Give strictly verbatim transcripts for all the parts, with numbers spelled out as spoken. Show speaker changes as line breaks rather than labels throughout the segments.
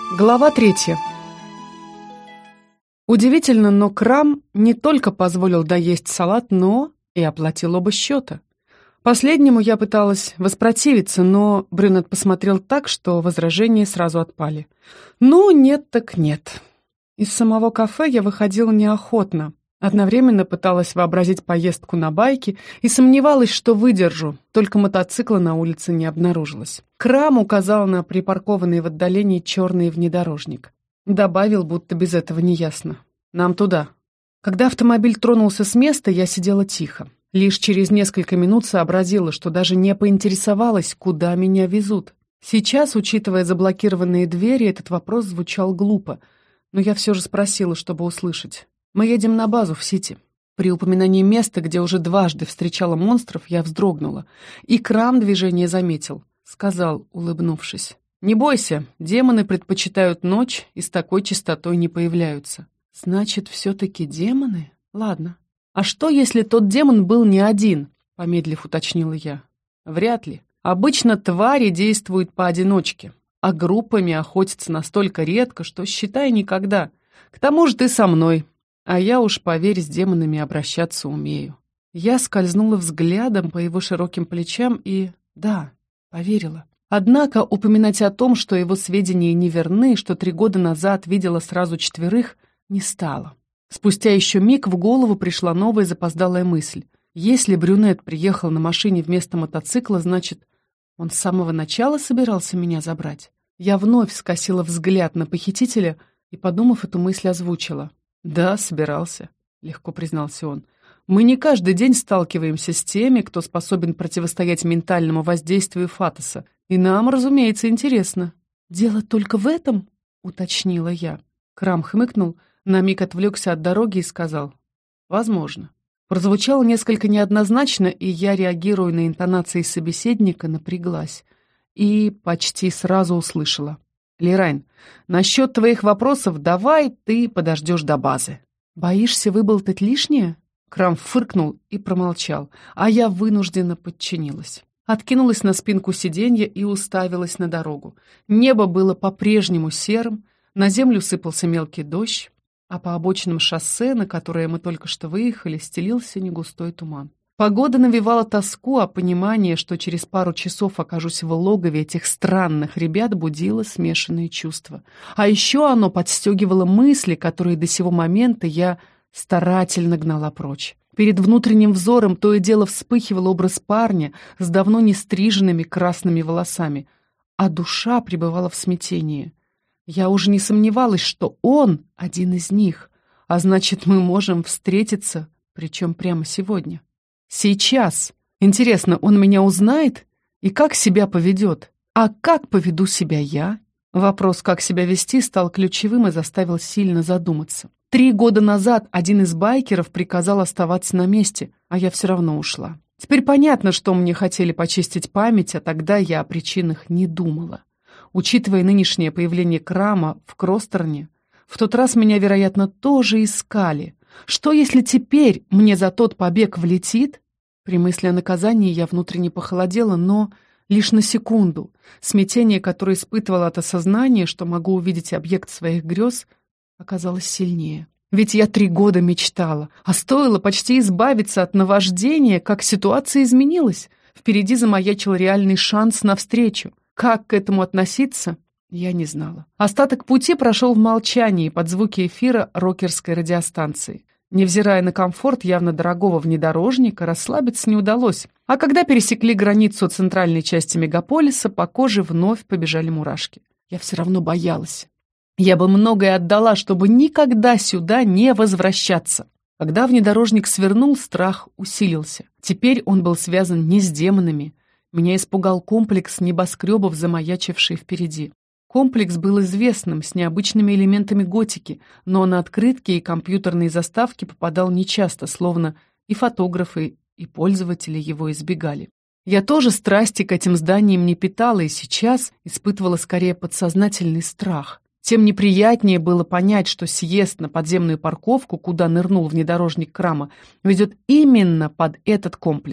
Глава третья. Удивительно, но Крам не только позволил доесть салат, но и оплатил оба счета. Последнему я пыталась воспротивиться, но брюнет посмотрел так, что возражения сразу отпали. Ну, нет так нет. Из самого кафе я выходила неохотно. Одновременно пыталась вообразить поездку на байке и сомневалась, что выдержу, только мотоцикла на улице не обнаружилось. Крам указал на припаркованный в отдалении черный внедорожник. Добавил, будто без этого не ясно. «Нам туда». Когда автомобиль тронулся с места, я сидела тихо. Лишь через несколько минут сообразила, что даже не поинтересовалась, куда меня везут. Сейчас, учитывая заблокированные двери, этот вопрос звучал глупо, но я все же спросила, чтобы услышать. «Мы едем на базу в Сити». При упоминании места, где уже дважды встречала монстров, я вздрогнула. И Крам движение заметил. Сказал, улыбнувшись. «Не бойся, демоны предпочитают ночь и с такой частотой не появляются». «Значит, все-таки демоны? Ладно. А что, если тот демон был не один?» — помедлив уточнила я. «Вряд ли. Обычно твари действуют поодиночке, а группами охотятся настолько редко, что, считай, никогда. К тому же ты со мной, а я уж, поверь, с демонами обращаться умею». Я скользнула взглядом по его широким плечам и... да, поверила. Однако упоминать о том, что его сведения неверны, что три года назад видела сразу четверых, не стала. Спустя еще миг в голову пришла новая запоздалая мысль. Если брюнет приехал на машине вместо мотоцикла, значит, он с самого начала собирался меня забрать. Я вновь скосила взгляд на похитителя и, подумав, эту мысль озвучила. «Да, собирался», — легко признался он. «Мы не каждый день сталкиваемся с теми, кто способен противостоять ментальному воздействию Фатоса, и нам, разумеется, интересно». «Дело только в этом?» — уточнила я. Крам хмыкнул, на миг отвлекся от дороги и сказал. «Возможно». Прозвучало несколько неоднозначно, и я, реагируя на интонации собеседника, напряглась. И почти сразу услышала. «Лерайн, насчет твоих вопросов давай ты подождешь до базы». «Боишься выболтать лишнее?» Крам фыркнул и промолчал, а я вынужденно подчинилась. Откинулась на спинку сиденья и уставилась на дорогу. Небо было по-прежнему серым, на землю сыпался мелкий дождь, а по обочинам шоссе, на которое мы только что выехали, стелился негустой туман. Погода навевала тоску, а понимание, что через пару часов окажусь в логове этих странных ребят, будило смешанные чувства. А еще оно подстегивало мысли, которые до сего момента я старательно гнала прочь. Перед внутренним взором то и дело вспыхивал образ парня с давно не стриженными красными волосами, а душа пребывала в смятении. Я уже не сомневалась, что он один из них, а значит, мы можем встретиться, причем прямо сегодня. Сейчас. Интересно, он меня узнает и как себя поведет? А как поведу себя я? Вопрос, как себя вести, стал ключевым и заставил сильно задуматься. Три года назад один из байкеров приказал оставаться на месте, а я все равно ушла. Теперь понятно, что мне хотели почистить память, а тогда я о причинах не думала. Учитывая нынешнее появление Крама в Кростерне, в тот раз меня, вероятно, тоже искали. Что, если теперь мне за тот побег влетит? При мысли о наказании я внутренне похолодела, но лишь на секунду. Смятение, которое испытывала от осознания, что могу увидеть объект своих грез, оказалось сильнее. Ведь я три года мечтала, а стоило почти избавиться от наваждения, как ситуация изменилась. Впереди замаячил реальный шанс на встречу. Как к этому относиться, я не знала. Остаток пути прошел в молчании под звуки эфира рокерской радиостанции. Невзирая на комфорт явно дорогого внедорожника, расслабиться не удалось. А когда пересекли границу центральной части мегаполиса, по коже вновь побежали мурашки. Я все равно боялась. Я бы многое отдала, чтобы никогда сюда не возвращаться. Когда внедорожник свернул, страх усилился. Теперь он был связан не с демонами. Меня испугал комплекс небоскребов, замаячивший впереди. Комплекс был известным, с необычными элементами готики, но на открытки и компьютерные заставки попадал нечасто, словно и фотографы, и пользователи его избегали. Я тоже страсти к этим зданиям не питала и сейчас испытывала скорее подсознательный страх. Тем неприятнее было понять, что съезд на подземную парковку, куда нырнул внедорожник Крама, ведет именно под этот комплекс.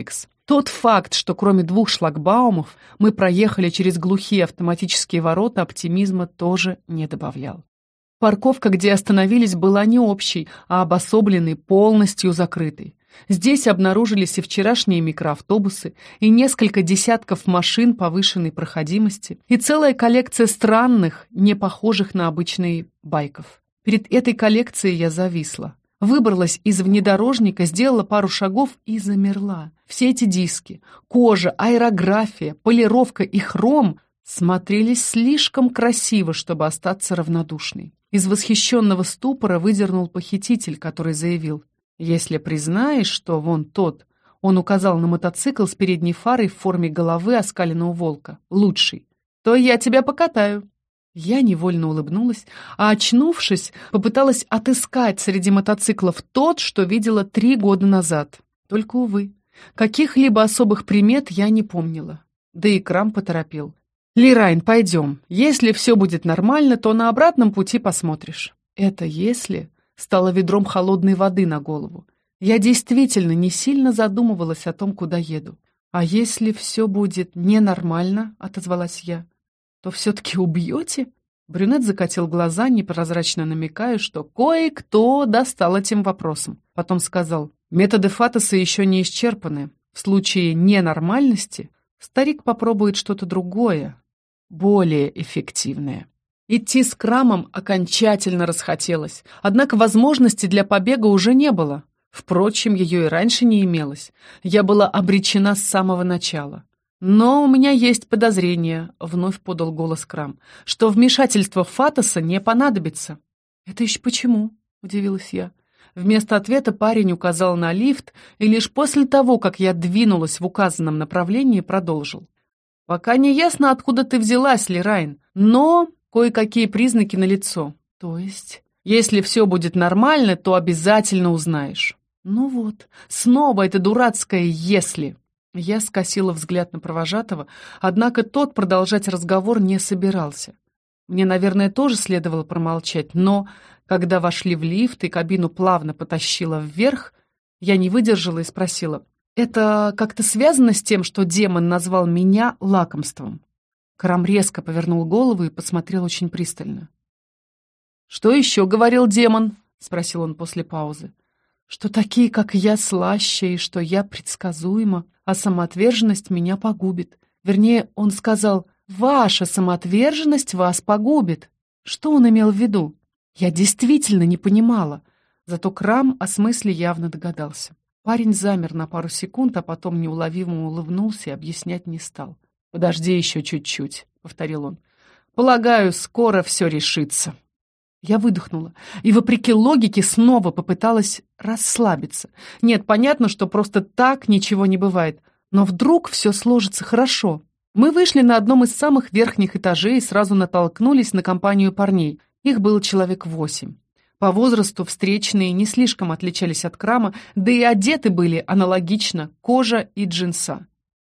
Тот факт, что кроме двух шлагбаумов мы проехали через глухие автоматические ворота, оптимизма тоже не добавлял. Парковка, где остановились, была не общей, а обособленной, полностью закрытой. Здесь обнаружились и вчерашние микроавтобусы, и несколько десятков машин повышенной проходимости, и целая коллекция странных, не похожих на обычные байков. Перед этой коллекцией я зависла. Выбралась из внедорожника, сделала пару шагов и замерла. Все эти диски, кожа, аэрография, полировка и хром смотрелись слишком красиво, чтобы остаться равнодушной. Из восхищенного ступора выдернул похититель, который заявил: «Если признаешь, что вон тот», он указал на мотоцикл с передней фарой в форме головы оскаленного волка, «лучший, то я тебя покатаю». Я невольно улыбнулась, а, очнувшись, попыталась отыскать среди мотоциклов тот, что видела три года назад. Только, увы, каких-либо особых примет я не помнила. Да и Крам поторопил. «Лирайн, пойдем. Если все будет нормально, то на обратном пути посмотришь». Это «если» стало ведром холодной воды на голову. Я действительно не сильно задумывалась о том, куда еду. «А если все будет ненормально?» — отозвалась я. «То все-таки убьете?» Брюнет закатил глаза, непрозрачно намекая, что кое-кто достал этим вопросом. Потом сказал: «Методы Фатоса еще не исчерпаны. В случае ненормальности старик попробует что-то другое, более эффективное». Идти с Крамом окончательно расхотелось, однако возможности для побега уже не было. Впрочем, ее и раньше не имелось. Я была обречена с самого начала. «Но у меня есть подозрение», — вновь подал голос Крам, «что вмешательство Фатоса не понадобится». «Это еще почему?» — удивилась я. Вместо ответа парень указал на лифт, и лишь после того, как я двинулась в указанном направлении, продолжил. «Пока не ясно, откуда ты взялась, Лирайн, но кое-какие признаки налицо. То есть, если все будет нормально, то обязательно узнаешь». «Ну вот, снова это дурацкое «если». Я скосила взгляд на провожатого, однако тот продолжать разговор не собирался. Мне, наверное, тоже следовало промолчать, но, когда вошли в лифт и кабину плавно потащила вверх, я не выдержала и спросила: «Это как-то связано с тем, что демон назвал меня лакомством?» Крам резко повернул голову и посмотрел очень пристально. «Что еще говорил демон?» — спросил он после паузы. «Что такие, как я, слаще, и что я предсказуема, а самоотверженность меня погубит. Вернее, он сказал: ваша самоотверженность вас погубит». Что он имел в виду? Я действительно не понимала. Зато Крам о смысле явно догадался. Парень замер на пару секунд, а потом неуловимо улыбнулся и объяснять не стал. «Подожди еще чуть-чуть», — повторил он. «Полагаю, скоро все решится». Я выдохнула и, вопреки логике, снова попыталась расслабиться. Нет, понятно, что просто так ничего не бывает. Но вдруг все сложится хорошо. Мы вышли на одном из самых верхних этажей и сразу натолкнулись на компанию парней. Их было человек восемь. По возрасту встречные не слишком отличались от Крама, да и одеты были аналогично — кожа и джинса.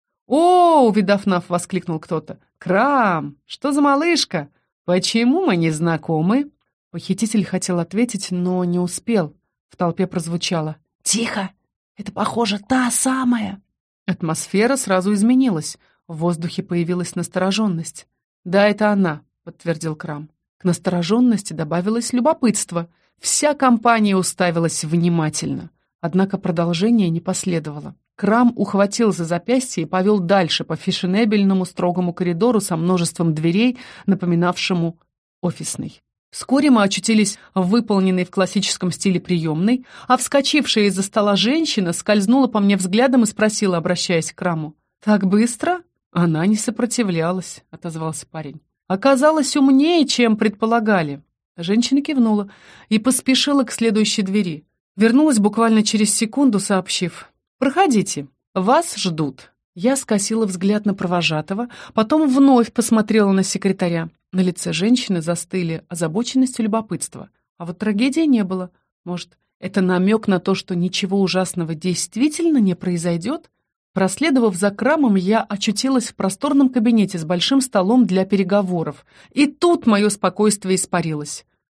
«О, увидав нас, воскликнул кто-то. Крам, что за малышка? Почему мы не знакомы?» Похититель хотел ответить, но не успел. В толпе прозвучало: «Тихо! Это, похоже, та самая!» Атмосфера сразу изменилась. В воздухе появилась настороженность. «Да, это она», — подтвердил Крам. К настороженности добавилось любопытство. Вся компания уставилась внимательно. Однако продолжение не последовало. Крам ухватил за запястье и повел дальше по фешенебельному строгому коридору со множеством дверей, напоминавшему офисный. Вскоре мы очутились в выполненной в классическом стиле приемной, а вскочившая из-за стола женщина скользнула по мне взглядом и спросила, обращаясь к Краму: «Так быстро?» «Она не сопротивлялась», — отозвался парень. «Оказалась умнее, чем предполагали». Женщина кивнула и поспешила к следующей двери. Вернулась буквально через секунду, сообщив: «Проходите, вас ждут». Я скосила взгляд на провожатого, потом вновь посмотрела на секретаря. На лице женщины застыли озабоченность и любопытство. А вот трагедии не было. Может, это намек на то, что ничего ужасного действительно не произойдет? Проследовав за Крамом, я очутилась в просторном кабинете с большим столом для переговоров. И тут мое спокойствие испарилось.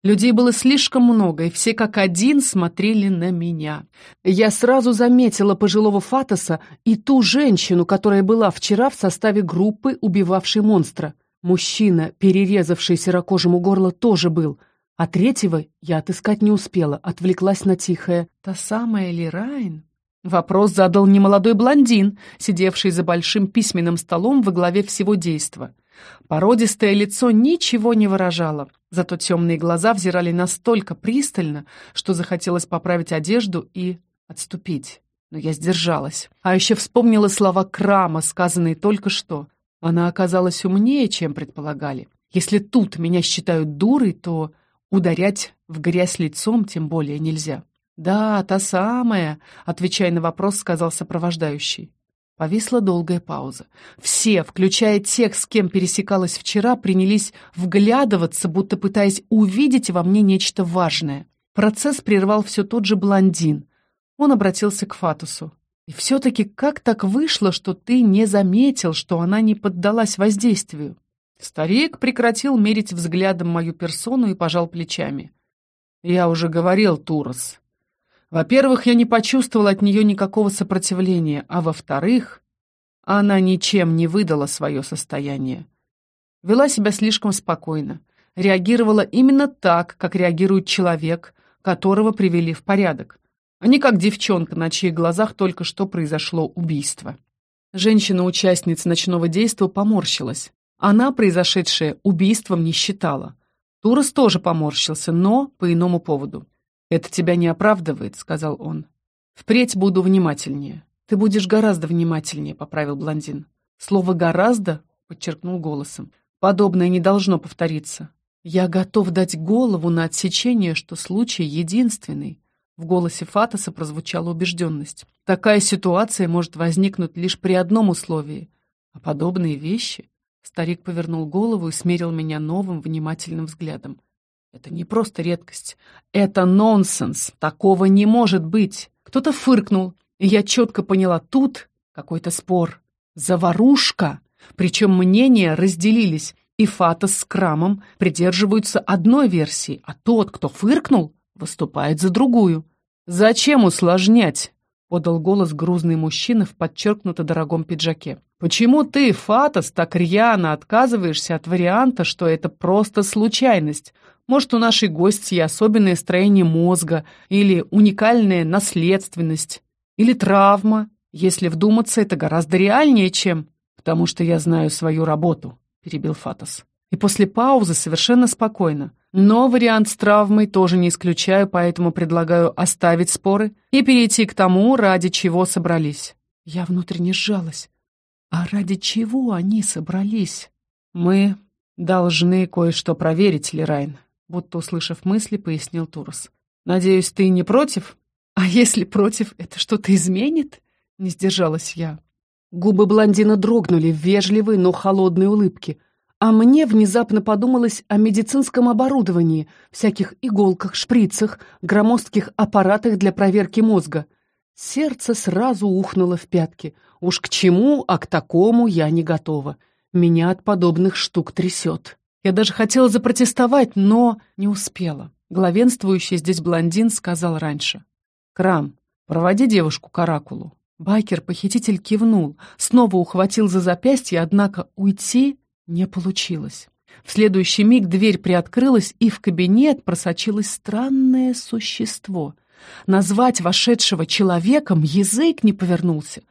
Людей было слишком много, и все как один смотрели на меня. Я сразу заметила пожилого Фатоса и ту женщину, которая была вчера в составе группы, убивавшей монстра. Мужчина, перерезавший серокожему горло, тоже был. А третьего я отыскать не успела, отвлеклась на тихое «Та самая ли Райн?» Вопрос задал немолодой блондин, сидевший за большим письменным столом во главе всего действа. Породистое лицо ничего не выражало, зато темные глаза взирали настолько пристально, что захотелось поправить одежду и отступить. Но я сдержалась. А еще вспомнила слова Крама, сказанные только что. Она оказалась умнее, чем предполагали. Если тут меня считают дурой, то ударять в грязь лицом тем более нельзя. «Да, та самая», — отвечая на вопрос, сказал сопровождающий. Повисла долгая пауза. Все, включая тех, с кем пересекалась вчера, принялись вглядываться, будто пытаясь увидеть во мне нечто важное. Процесс прервал все тот же блондин. Он обратился к Фатусу. «И все-таки как так вышло, что ты не заметил, что она не поддалась воздействию?» Старик прекратил мерить взглядом мою персону и пожал плечами. «Я уже говорил, Турос. Во-первых, я не почувствовал от нее никакого сопротивления, а во-вторых, она ничем не выдала свое состояние. Вела себя слишком спокойно, реагировала именно так, как реагирует человек, которого привели в порядок, а не как девчонка, на чьих глазах только что произошло убийство». Женщина-участница ночного действа поморщилась. Она произошедшее убийством не считала. Турос тоже поморщился, но по иному поводу. «Это тебя не оправдывает», — сказал он. «Впредь буду внимательнее». «Ты будешь гораздо внимательнее», — поправил блондин. Слово «гораздо» подчеркнул голосом. «Подобное не должно повториться. Я готов дать голову на отсечение, что случай единственный». В голосе Фатоса прозвучала убежденность. «Такая ситуация может возникнуть лишь при одном условии. А подобные вещи...» Старик повернул голову и смерил меня новым внимательным взглядом. «Это не просто редкость. Это нонсенс. Такого не может быть». Кто-то фыркнул, и я четко поняла, тут какой-то спор. Заварушка. Причем мнения разделились, и Фатос с Крамом придерживаются одной версии, а тот, кто фыркнул, выступает за другую. «Зачем усложнять?» — подал голос грузный мужчина в подчеркнуто дорогом пиджаке. «Почему ты, Фатос, так рьяно отказываешься от варианта, что это просто случайность? Может, у нашей гостьи особенное строение мозга, или уникальная наследственность, или травма? Если вдуматься, это гораздо реальнее, чем...» «Потому что я знаю свою работу», — перебил Фатос. И после паузы совершенно спокойно. «Но вариант с травмой тоже не исключаю, поэтому предлагаю оставить споры и перейти к тому, ради чего собрались». Я внутренне сжалась. А ради чего они собрались? «Мы должны кое-что проверить, Лерайн», будто услышав мысли, пояснил Турос. «Надеюсь, ты не против?» «А если против, это что-то изменит?» Не сдержалась я. Губы блондина дрогнули в вежливой, но холодной улыбке. А мне внезапно подумалось о медицинском оборудовании, всяких иголках, шприцах, громоздких аппаратах для проверки мозга. Сердце сразу ухнуло в пятки. Уж к чему, а к такому я не готова. Меня от подобных штук трясет. Я даже хотела запротестовать, но не успела. Главенствующий здесь блондин сказал раньше. «Крам, проводи девушку к оракулу». Байкер-похититель кивнул, снова ухватил за запястье, однако уйти не получилось. В следующий миг дверь приоткрылась, и в кабинет просочилось странное существо. Назвать вошедшего человеком язык не повернулся.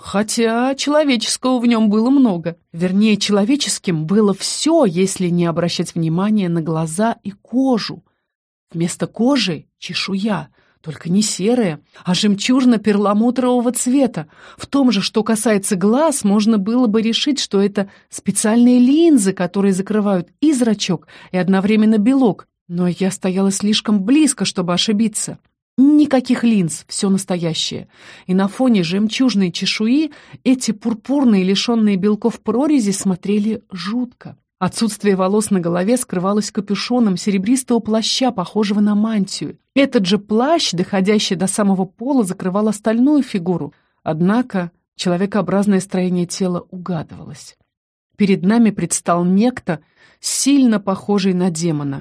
Хотя человеческого в нем было много. Вернее, человеческим было все, если не обращать внимания на глаза и кожу. Вместо кожи — чешуя, только не серая, а жемчужно-перламутрового цвета. В том же, что касается глаз, можно было бы решить, что это специальные линзы, которые закрывают и зрачок, и одновременно белок. Но я стояла слишком близко, чтобы ошибиться. Никаких линз, все настоящее. И на фоне жемчужной чешуи эти пурпурные, лишенные белков прорези смотрели жутко. Отсутствие волос на голове скрывалось капюшоном серебристого плаща, похожего на мантию. Этот же плащ, доходящий до самого пола, закрывал остальную фигуру. Однако человекообразное строение тела угадывалось. Перед нами предстал некто, сильно похожий на демона.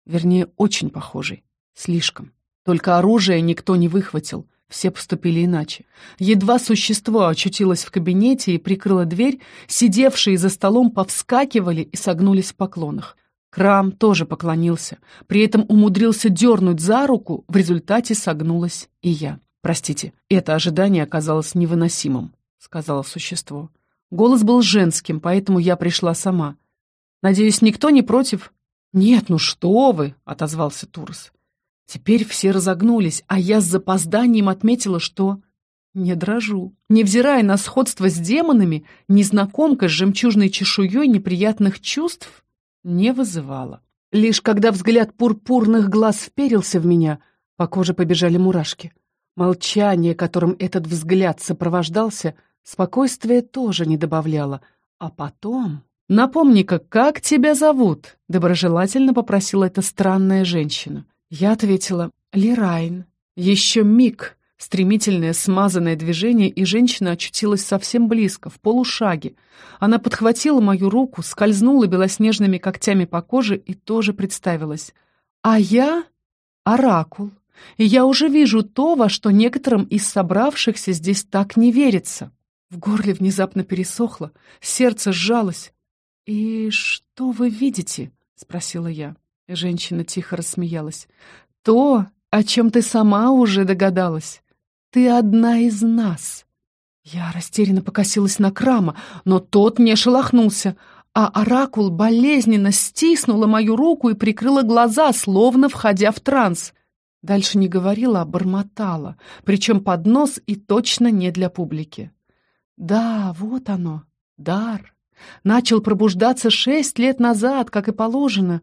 Вернее, очень похожий. Слишком. Только оружие никто не выхватил. Все поступили иначе. Едва существо очутилось в кабинете и прикрыло дверь, сидевшие за столом повскакивали и согнулись в поклонах. Крам тоже поклонился. При этом умудрился дернуть за руку, в результате согнулась и я. «Простите, это ожидание оказалось невыносимым», — сказала существо. Голос был женским, поэтому я пришла сама. «Надеюсь, никто не против?» «Нет, ну что вы!» — отозвался Турос. Теперь все разогнулись, а я с запозданием отметила, что не дрожу. Невзирая на сходство с демонами, незнакомка с жемчужной чешуей неприятных чувств не вызывала. Лишь когда взгляд пурпурных глаз вперился в меня, по коже побежали мурашки. Молчание, которым этот взгляд сопровождался, спокойствие тоже не добавляло. А потом... «Напомни-ка, как тебя зовут?» — доброжелательно попросила эта странная женщина. Я ответила «Лирайн». Еще миг, стремительное смазанное движение, и женщина очутилась совсем близко, в полушаге. Она подхватила мою руку, скользнула белоснежными когтями по коже и тоже представилась. «А я — Оракул, и я уже вижу то, во что некоторым из собравшихся здесь так не верится». В горле внезапно пересохло, сердце сжалось. «И что вы видите?» — спросила я. Женщина тихо рассмеялась. «То, о чем ты сама уже догадалась. Ты одна из нас». Я растерянно покосилась на Крама, но тот не шелохнулся, а Оракул болезненно стиснула мою руку и прикрыла глаза, словно входя в транс. Дальше не говорила, а бормотала, причем под нос и точно не для публики. «Да, вот оно, дар. Начал пробуждаться шесть лет назад, как и положено.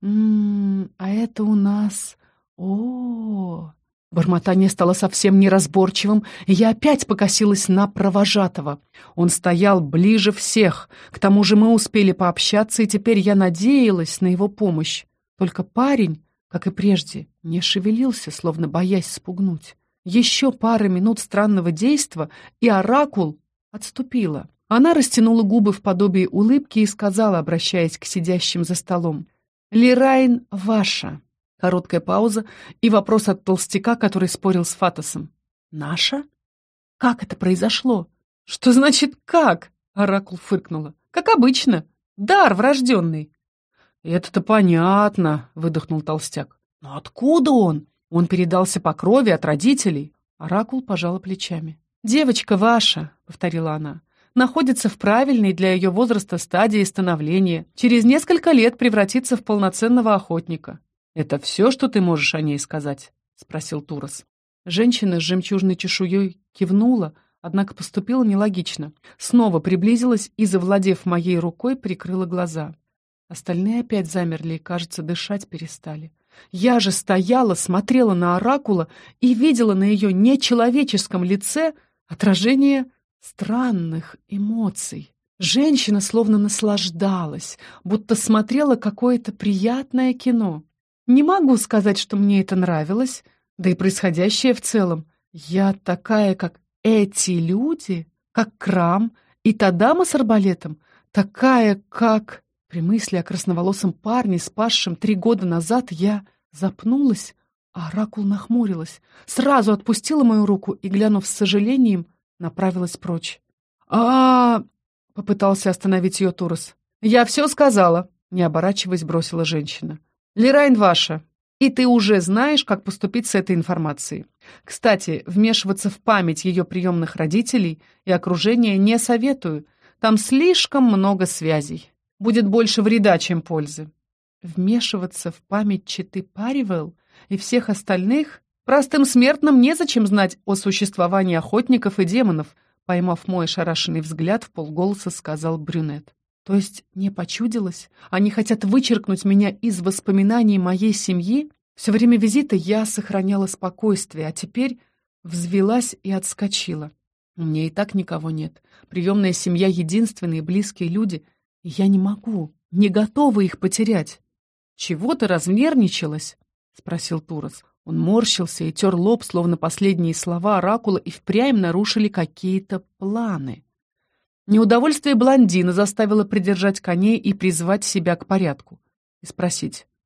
М-м, а это у нас... О-о-о!» Бормотание стало совсем неразборчивым, и я опять покосилась на провожатого. Он стоял ближе всех. К тому же мы успели пообщаться, и теперь я надеялась на его помощь. Только парень, как и прежде, не шевелился, словно боясь спугнуть. Еще пара минут странного действа, и Оракул отступила. Она растянула губы в подобии улыбки и сказала, обращаясь к сидящим за столом: «Лирайн ваша». Короткая пауза и вопрос от толстяка, который спорил с Фатосом. «Наша? Как это произошло?» «Что значит «как»?» — Оракул фыркнула. «Как обычно. Дар врожденный». «Это-то понятно», — выдохнул толстяк. «Но откуда он? Он передался по крови от родителей». Оракул пожала плечами. «Девочка ваша», — повторила она, — находится в правильной для ее возраста стадии становления. Через несколько лет превратится в полноценного охотника. «Это все, что ты можешь о ней сказать?» — спросил Турос. Женщина с жемчужной чешуей кивнула, однако поступила нелогично. Снова приблизилась и, завладев моей рукой, прикрыла глаза. Остальные опять замерли и, кажется, дышать перестали. Я же стояла, смотрела на Оракула и видела на ее нечеловеческом лице отражение странных эмоций. Женщина словно наслаждалась, будто смотрела какое-то приятное кино. Не могу сказать, что мне это нравилось, да и происходящее в целом. Я такая, как эти люди, как Крам и та дама с арбалетом, такая, как... При мысли о красноволосом парне, спасшем три года назад, я запнулась, а Оракул нахмурилась, сразу отпустила мою руку и, глянув с сожалением, направилась прочь. а, -а, -а попытался остановить ее Турос. «Я все сказала», — не оборачиваясь, бросила женщина. «Лирайн ваша, и ты уже знаешь, как поступить с этой информацией. Кстати, вмешиваться в память ее приемных родителей и окружения не советую. Там слишком много связей. Будет больше вреда, чем пользы». Вмешиваться в память четы Паривелл и всех остальных? Простым смертным незачем знать о существовании охотников и демонов, поймав мой ошарашенный взгляд, вполголоса сказал брюнет. То есть не почудилось? Они хотят вычеркнуть меня из воспоминаний моей семьи? Все время визита я сохраняла спокойствие, а теперь взвилась и отскочила. У меня и так никого нет. Приемная семья — единственные близкие люди, и я не могу, не готова их потерять. «Чего ты разнервничалась?» — спросил Турос. Он морщился и тер лоб, словно последние слова Оракула и впрямь нарушили какие-то планы. Неудовольствие блондина заставило придержать коней и призвать себя к порядку. И спросить: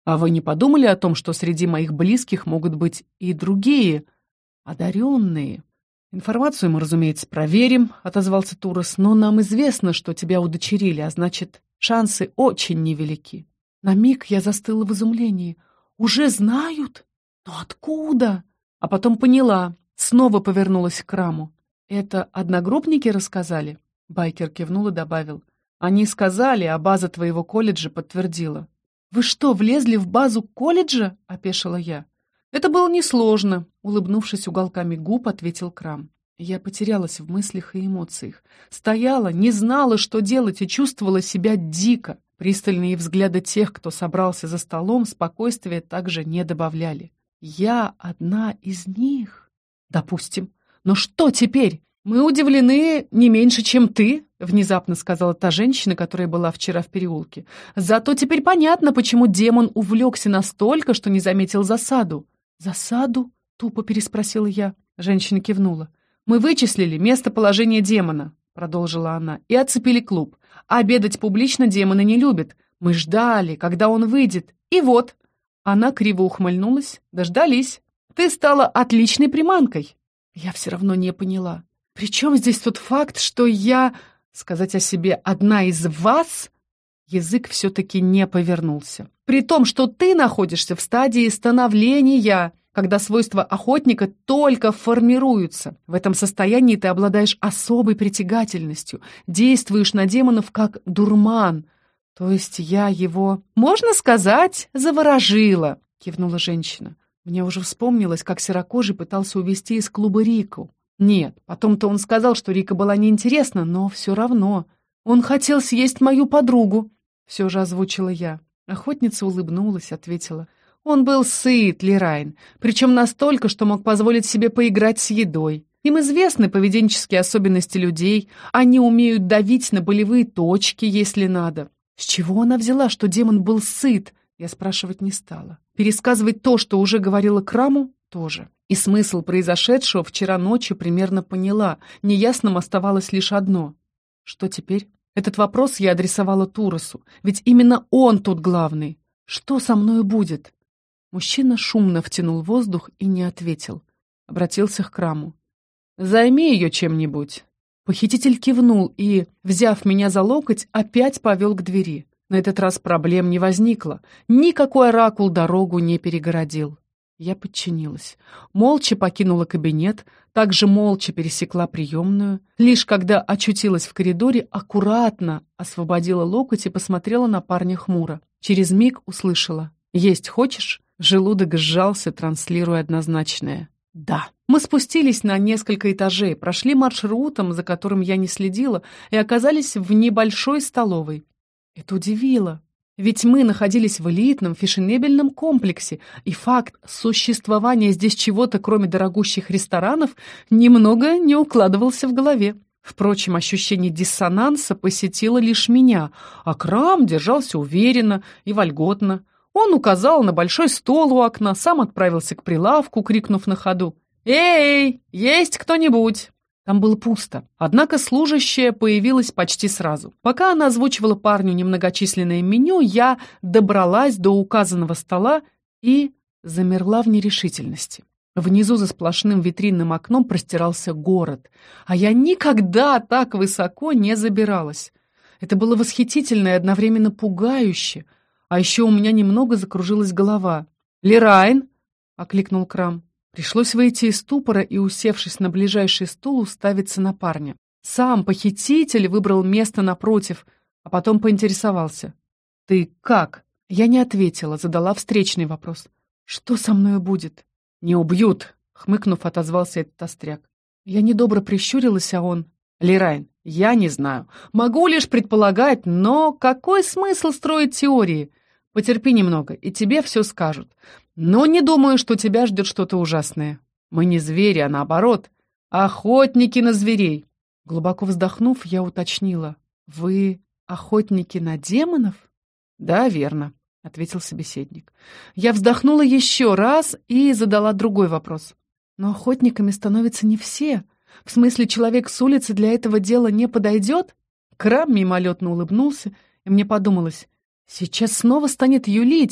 А вы не подумали о том, что среди моих близких могут быть и другие, одаренные? Информацию мы, разумеется, проверим, отозвался Турос, но нам известно, что тебя удочерили, а значит, шансы очень невелики. На миг я застыла в изумлении. Уже знают? Но откуда? А потом поняла, снова повернулась к Краму. Это одногруппники рассказали? Байкер кивнул и добавил. Они сказали, а база твоего колледжа подтвердила. «Вы что, влезли в базу колледжа?» — опешила я. «Это было несложно», — улыбнувшись уголками губ, ответил Крам. Я потерялась в мыслях и эмоциях. Стояла, не знала, что делать, и чувствовала себя дико. Пристальные взгляды тех, кто собрался за столом, спокойствия также не добавляли. Я одна из них? Допустим. Но что теперь? Мы удивлены не меньше, чем ты, внезапно сказала та женщина, которая была вчера в переулке. Зато теперь понятно, почему демон увлекся настолько, что не заметил засаду. Засаду? Тупо переспросила я. Женщина кивнула. Мы вычислили местоположение демона, продолжила она, и оцепили клуб. Обедать публично демоны не любят. Мы ждали, когда он выйдет. И вот. Она криво ухмыльнулась. Дождались. Ты стала отличной приманкой. Я все равно не поняла. Причем здесь тот факт, что я, сказать о себе, одна из вас, язык все-таки не повернулся. При том, что ты находишься в стадии становления, когда свойства охотника только формируются. В этом состоянии ты обладаешь особой притягательностью, действуешь на демонов как дурман. То есть я его, можно сказать, заворожила, кивнула женщина. Мне уже вспомнилось, как серокожий пытался увести из клуба Рику. Нет, потом-то он сказал, что Рика была неинтересна, но все равно. Он хотел съесть мою подругу, все же озвучила я. Охотница улыбнулась, ответила. Он был сыт, Лирайн, причем настолько, что мог позволить себе поиграть с едой. Им известны поведенческие особенности людей, они умеют давить на болевые точки, если надо. С чего она взяла, что демон был сыт? Я спрашивать не стала. Пересказывать то, что уже говорила Краму, тоже. И смысл произошедшего вчера ночью примерно поняла. Неясным оставалось лишь одно. Что теперь? Этот вопрос я адресовала Туросу, ведь именно он тут главный. Что со мною будет? Мужчина шумно втянул воздух и не ответил. Обратился к Краму. «Займи ее чем-нибудь». Похититель кивнул и, взяв меня за локоть, опять повел к двери. На этот раз проблем не возникло. Никакой оракул дорогу не перегородил. Я подчинилась. Молча покинула кабинет, также молча пересекла приемную. Лишь когда очутилась в коридоре, аккуратно освободила локоть и посмотрела на парня хмуро. Через миг услышала. «Есть хочешь?» Желудок сжался, транслируя однозначное «да». Мы спустились на несколько этажей, прошли маршрутом, за которым я не следила, и оказались в небольшой столовой. Это удивило. Ведь мы находились в элитном фешенебельном комплексе, и факт существования здесь чего-то, кроме дорогущих ресторанов, немного не укладывался в голове. Впрочем, ощущение диссонанса посетило лишь меня, а Крам держался уверенно и вольготно. Он указал на большой стол у окна, сам отправился к прилавку, крикнув на ходу: «Эй, есть кто-нибудь?» Там было пусто, однако служащая появилась почти сразу. Пока она озвучивала парню немногочисленное меню, я добралась до указанного стола и замерла в нерешительности. Внизу за сплошным витринным окном простирался город, а я никогда так высоко не забиралась. Это было восхитительно и одновременно пугающе, а еще у меня немного закружилась голова. «Лирайн!» — окликнул Крам. Пришлось выйти из ступора и, усевшись на ближайший стул, уставиться на парня. Сам похититель выбрал место напротив, а потом поинтересовался. «Ты как?» Я не ответила, задала встречный вопрос. «Что со мною будет?» «Не убьют», — хмыкнув, отозвался этот остряк. Я недобро прищурилась, а он... «Лирайн, я не знаю. Могу лишь предполагать, но какой смысл строить теории? Потерпи немного, и тебе все скажут. Но не думаю, что тебя ждет что-то ужасное. Мы не звери, а наоборот, охотники на зверей». Глубоко вздохнув, я уточнила. «Вы охотники на демонов?» «Да, верно», — ответил собеседник. Я вздохнула еще раз и задала другой вопрос. «Но охотниками становятся не все. В смысле, человек с улицы для этого дела не подойдет?» Крам мимолетно улыбнулся, и мне подумалось, сейчас снова станет юлить,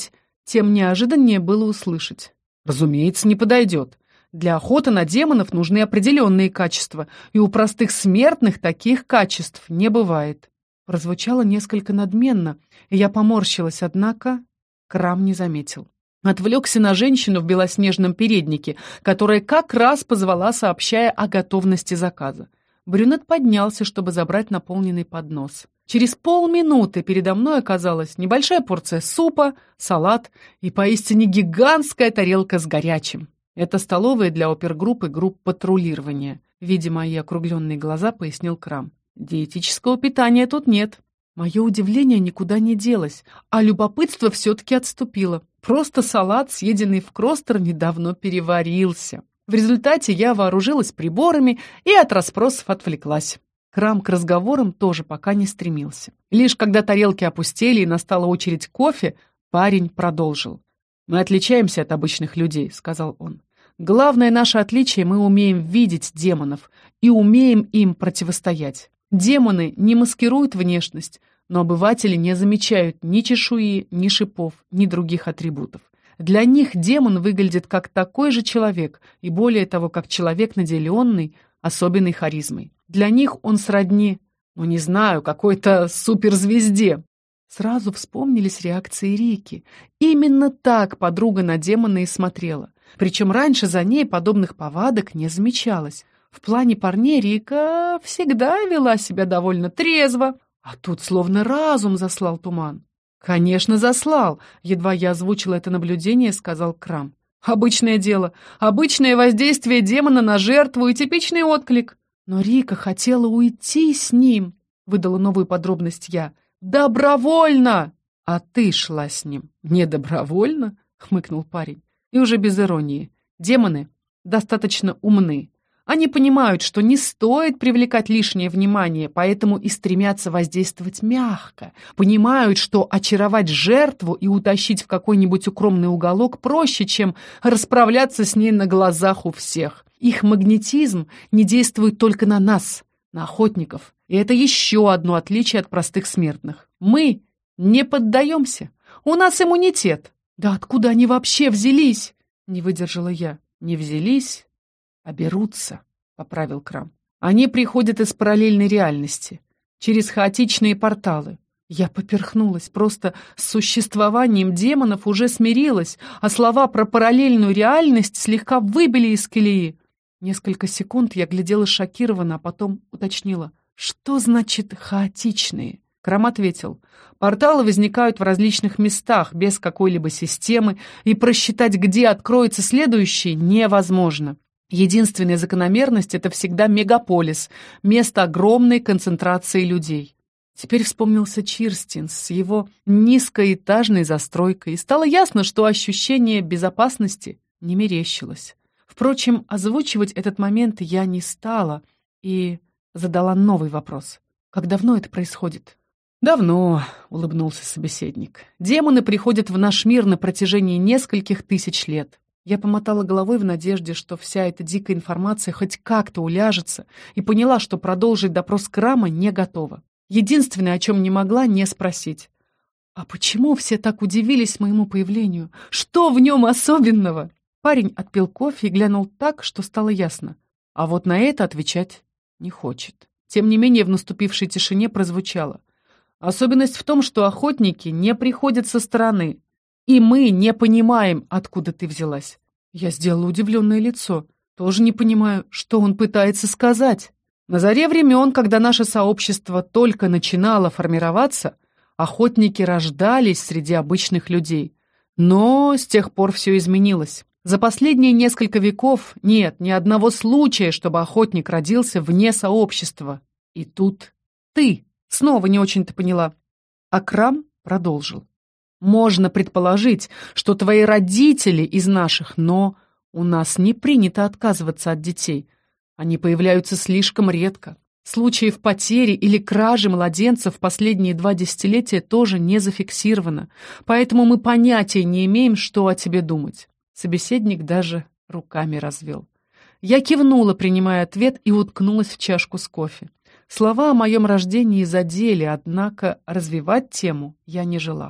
Тем неожиданнее было услышать. Разумеется, не подойдет. Для охоты на демонов нужны определенные качества, и у простых смертных таких качеств не бывает. Прозвучало несколько надменно, и я поморщилась, однако Крам не заметил. Отвлекся на женщину в белоснежном переднике, которая как раз позвала, сообщая о готовности заказа. Брюнет поднялся, чтобы забрать наполненный поднос. Через полминуты передо мной оказалась небольшая порция супа, салат и поистине гигантская тарелка с горячим. Это столовая для опергруппы групп патрулирования. Видя мои округленные глаза, пояснил Крам. Диетического питания тут нет. Мое удивление никуда не делось, а любопытство все-таки отступило. Просто салат, съеденный в Кростерне, давно переварился. В результате я вооружилась приборами и от расспросов отвлеклась. Крам к разговорам тоже пока не стремился. Лишь когда тарелки опустели и настала очередь кофе, парень продолжил. «Мы отличаемся от обычных людей», — сказал он. «Главное наше отличие — мы умеем видеть демонов и умеем им противостоять. Демоны не маскируют внешность, но обыватели не замечают ни чешуи, ни шипов, ни других атрибутов. Для них демон выглядит как такой же человек, и более того, как человек, наделенный особенной харизмой. Для них он сродни, ну не знаю, какой-то суперзвезде». Сразу вспомнились реакции Рики. Именно так подруга на демона и смотрела. Причем раньше за ней подобных повадок не замечалось. В плане парней Рика всегда вела себя довольно трезво, а тут словно разум заслал туман. «Конечно, заслал», — едва я озвучила это наблюдение, сказал Крам. «Обычное дело, обычное воздействие демона на жертву и типичный отклик». «Но Рика хотела уйти с ним», — выдала новую подробность я. «Добровольно!» «А ты шла с ним не добровольно?» — хмыкнул парень. И уже без иронии. «Демоны достаточно умны. Они понимают, что не стоит привлекать лишнее внимание, поэтому и стремятся воздействовать мягко. Понимают, что очаровать жертву и утащить в какой-нибудь укромный уголок проще, чем расправляться с ней на глазах у всех. Их магнетизм не действует только на нас, на охотников. И это еще одно отличие от простых смертных. Мы не поддаемся. У нас иммунитет». «Да откуда они вообще взялись?» — не выдержала я. «Не взялись, а берутся», — поправил Крам. «Они приходят из параллельной реальности, через хаотичные порталы». Я поперхнулась, просто с существованием демонов уже смирилась, а слова про параллельную реальность слегка выбили из колеи. Несколько секунд я глядела шокированно, а потом уточнила. «Что значит хаотичные?» Крам ответил. «Порталы возникают в различных местах, без какой-либо системы, и просчитать, где откроется следующий, невозможно. Единственная закономерность — это всегда мегаполис, место огромной концентрации людей». Теперь вспомнился Чирстин с его низкоэтажной застройкой, и стало ясно, что ощущение безопасности не мерещилось. Впрочем, озвучивать этот момент я не стала и задала новый вопрос. «Как давно это происходит?» «Давно», — улыбнулся собеседник. «Демоны приходят в наш мир на протяжении нескольких тысяч лет». Я помотала головой в надежде, что вся эта дикая информация хоть как-то уляжется, и поняла, что продолжить допрос Крама не готова. Единственное, о чем не могла, не спросить. «А почему все так удивились моему появлению? Что в нем особенного?» Парень отпил кофе и глянул так, что стало ясно. А вот на это отвечать не хочет. Тем не менее, в наступившей тишине прозвучало. «Особенность в том, что охотники не приходят со стороны, и мы не понимаем, откуда ты взялась». Я сделала удивленное лицо. Тоже не понимаю, что он пытается сказать. На заре времен, когда наше сообщество только начинало формироваться, охотники рождались среди обычных людей. Но с тех пор все изменилось. За последние несколько веков нет ни одного случая, чтобы охотник родился вне сообщества. И тут ты снова не очень-то поняла. А Крам продолжил. «Можно предположить, что твои родители из наших, но у нас не принято отказываться от детей. Они появляются слишком редко. Случаев потери или кражи младенцев в последние два десятилетия тоже не зафиксировано, поэтому мы понятия не имеем, что о тебе думать». Собеседник даже руками развел. Я кивнула, принимая ответ, и уткнулась в чашку с кофе. Слова о моем рождении задели, однако развивать тему я не желала.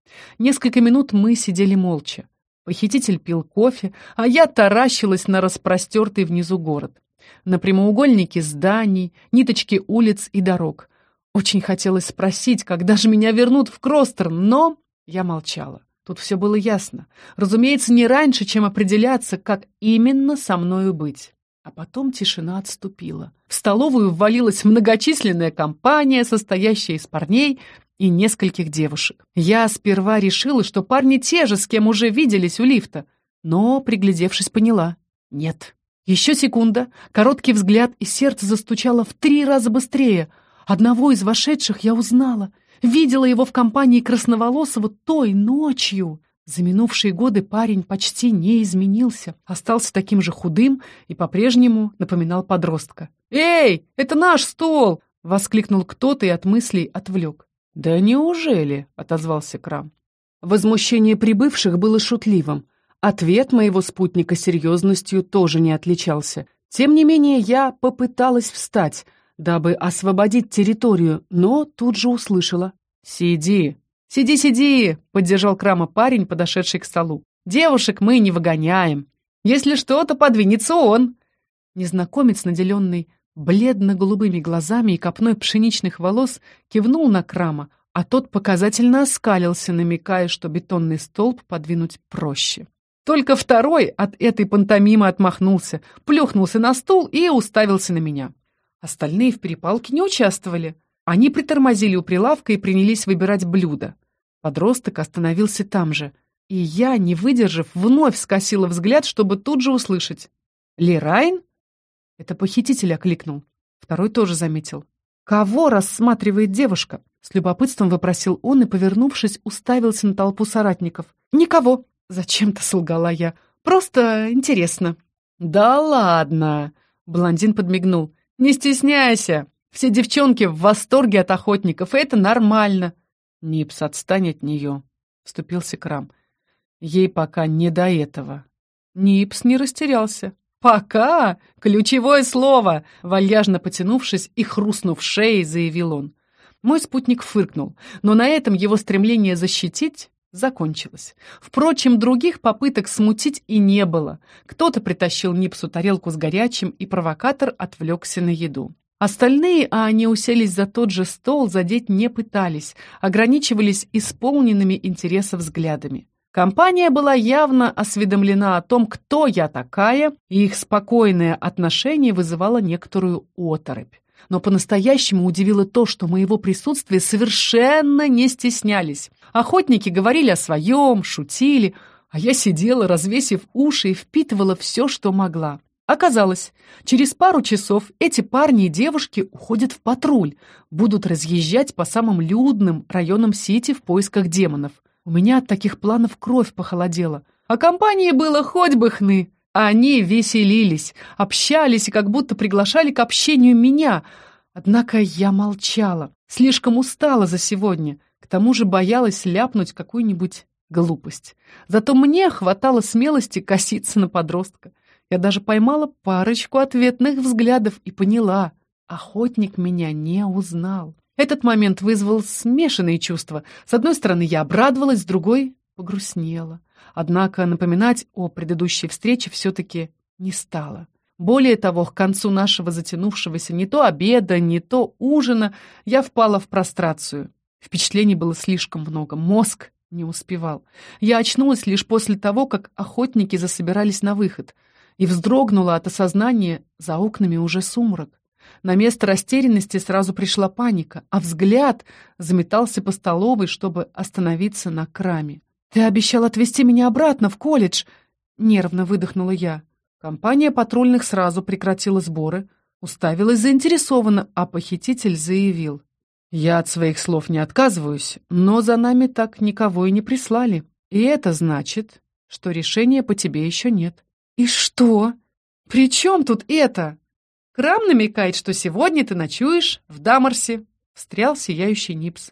Несколько минут мы сидели молча. Похититель пил кофе, а я таращилась на распростертый внизу город. На прямоугольники зданий, ниточки улиц и дорог. Очень хотелось спросить, когда же меня вернут в Кростерн, но я молчала. Тут все было ясно. Разумеется, не раньше, чем определяться, как именно со мною быть. А потом тишина отступила. В столовую ввалилась многочисленная компания, состоящая из парней и нескольких девушек. Я сперва решила, что парни те же, с кем уже виделись у лифта, но, приглядевшись, поняла — нет. Еще секунда, короткий взгляд, и сердце застучало в три раза быстрее. Одного из вошедших я узнала. Видела его в компании красноволосого той ночью. За минувшие годы парень почти не изменился, остался таким же худым и по-прежнему напоминал подростка. «Эй, это наш стол!» — воскликнул кто-то и от мыслей отвлек. «Да неужели?» — отозвался Крам. Возмущение прибывших было шутливым. Ответ моего спутника серьезностью тоже не отличался. Тем не менее, я попыталась встать, дабы освободить территорию, но тут же услышала: «Сиди!» «Сиди, сиди!» — поддержал Крама парень, подошедший к столу. «Девушек мы не выгоняем. Если что, то подвинется он!» Незнакомец, наделенный бледно-голубыми глазами и копной пшеничных волос, кивнул на Крама, а тот показательно оскалился, намекая, что бетонный столб подвинуть проще. Только второй от этой пантомимы отмахнулся, плюхнулся на стул и уставился на меня. Остальные в перепалке не участвовали. Они притормозили у прилавка и принялись выбирать блюда. Подросток остановился там же, и я, не выдержав, вновь скосила взгляд, чтобы тут же услышать: «Лерайн?» Это похититель окликнул. Второй тоже заметил. «Кого рассматривает девушка?» С любопытством вопросил он и, повернувшись, уставился на толпу соратников. «Никого!» — зачем-то солгала я. «Просто интересно». «Да ладно!» — блондин подмигнул. «Не стесняйся! Все девчонки в восторге от охотников, и это нормально». «Нипс, отстань от нее», — вступился Крам. «Ей пока не до этого». Нипс не растерялся. «Пока! Ключевое слово!» — вальяжно потянувшись и хрустнув шеей, заявил он. Мой спутник фыркнул, но на этом его стремление защитить закончилось. Впрочем, других попыток смутить и не было. Кто-то притащил Нипсу тарелку с горячим, и провокатор отвлекся на еду. Остальные, а они уселись за тот же стол, задеть не пытались, ограничивались исполненными интереса взглядами. Компания была явно осведомлена о том, кто я такая, и их спокойное отношение вызывало некоторую оторопь. Но по-настоящему удивило то, что моего присутствия совершенно не стеснялись. Охотники говорили о своем, шутили, а я сидела, развесив уши, и впитывала все, что могла. Оказалось, через пару часов эти парни и девушки уходят в патруль, будут разъезжать по самым людным районам Сити в поисках демонов. У меня от таких планов кровь похолодела. А компании было хоть бы хны. Они веселились, общались и как будто приглашали к общению меня. Однако я молчала, слишком устала за сегодня. К тому же боялась ляпнуть какую-нибудь глупость. Зато мне хватало смелости коситься на подростка. Я даже поймала парочку ответных взглядов и поняла — охотник меня не узнал. Этот момент вызвал смешанные чувства. С одной стороны, я обрадовалась, с другой — погрустнела. Однако напоминать о предыдущей встрече все-таки не стала. Более того, к концу нашего затянувшегося не то обеда, не то ужина я впала в прострацию. Впечатлений было слишком много, мозг не успевал. Я очнулась лишь после того, как охотники засобирались на выход, и вздрогнула от осознания: за окнами уже сумрак. На место растерянности сразу пришла паника, а взгляд заметался по столовой, чтобы остановиться на Краме. «Ты обещал отвезти меня обратно в колледж!» — нервно выдохнула я. Компания патрульных сразу прекратила сборы, уставилась заинтересованно, а похититель заявил: «Я от своих слов не отказываюсь, но за нами так никого и не прислали. И это значит, что решения по тебе еще нет». «И что? При чем тут это?» «Крам намекает, что сегодня ты ночуешь в Дамарсе», — встрял сияющий Нипс.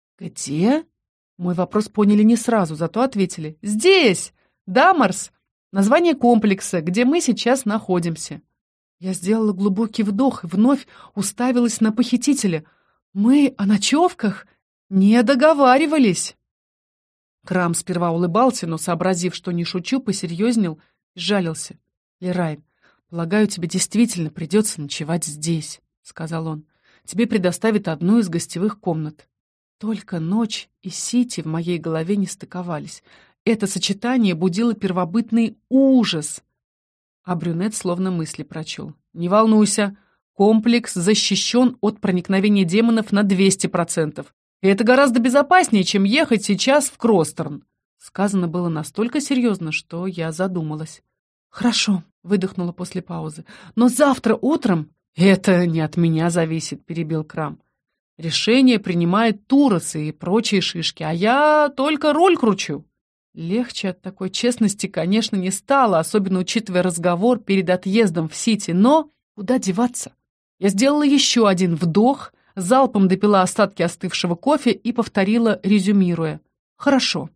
«Где?» Мой вопрос поняли не сразу, зато ответили: «Здесь! Дамарс! Название комплекса, где мы сейчас находимся». Я сделала глубокий вдох и вновь уставилась на похитителя. «Мы о ночевках не договаривались». Крам сперва улыбался, но, сообразив, что не шучу, посерьезнел и жалился. «Лерайн, полагаю, тебе действительно придется ночевать здесь», — сказал он. «Тебе предоставят одну из гостевых комнат». Только ночь и Сити в моей голове не стыковались. Это сочетание будило первобытный ужас. А брюнет словно мысли прочел. «Не волнуйся, комплекс защищен от проникновения демонов на двести процентов. И это гораздо безопаснее, чем ехать сейчас в Кростерн». Сказано было настолько серьезно, что я задумалась. «Хорошо», — выдохнула после паузы. «Но завтра утром...» «Это не от меня зависит», — перебил Крам. «Решение принимает Туросы и прочие шишки, а я только руль кручу». Легче от такой честности, конечно, не стало, особенно учитывая разговор перед отъездом в Сити, но куда деваться? Я сделала еще один вдох, залпом допила остатки остывшего кофе и повторила, резюмируя. «Хорошо».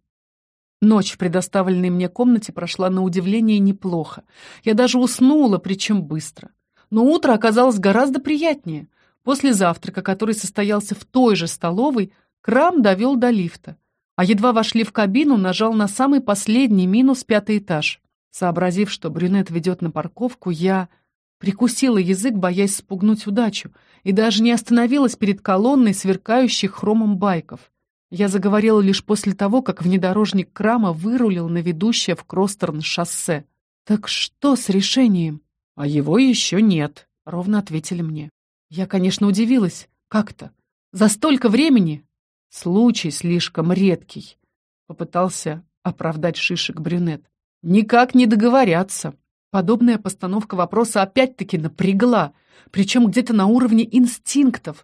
Ночь в предоставленной мне комнате прошла на удивление неплохо. Я даже уснула, причем быстро. Но утро оказалось гораздо приятнее. После завтрака, который состоялся в той же столовой, Крам довел до лифта. А едва вошли в кабину, нажал на самый последний минус пятый этаж. Сообразив, что брюнет ведет на парковку, я прикусила язык, боясь спугнуть удачу, и даже не остановилась перед колонной сверкающих хромом байков. Я заговорила лишь после того, как внедорожник Крама вырулил на ведущее в Кростерн шоссе. «Так что с решением?» «А его еще нет», — ровно ответили мне. Я, конечно, удивилась. Как-то? За столько времени? Случай слишком редкий, попытался оправдать шишек брюнет. Никак не договорятся. Подобная постановка вопроса опять-таки напрягла, причем где-то на уровне инстинктов.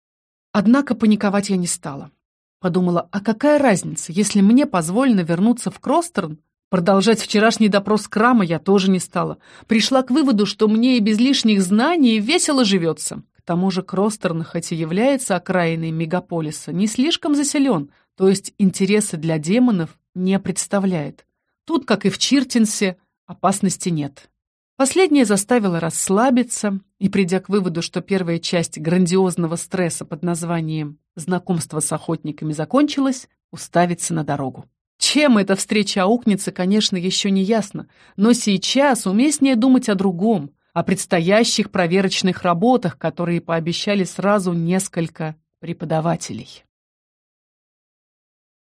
Однако паниковать я не стала. Подумала, а какая разница, если мне позволено вернуться в Кростерн? Продолжать вчерашний допрос Крама я тоже не стала. Пришла к выводу, что мне и без лишних знаний весело живется. К тому же Кростерн, хоть и является окраиной мегаполиса, не слишком заселен, то есть интереса для демонов не представляет. Тут, как и в Чиртенсе, опасности нет. Последнее заставило расслабиться, и, придя к выводу, что первая часть грандиозного стресса под названием «Знакомство с охотниками» закончилась, уставиться на дорогу. Чем эта встреча аукнется, конечно, еще не ясно, но сейчас уместнее думать о другом, о предстоящих проверочных работах, которые пообещали сразу несколько преподавателей.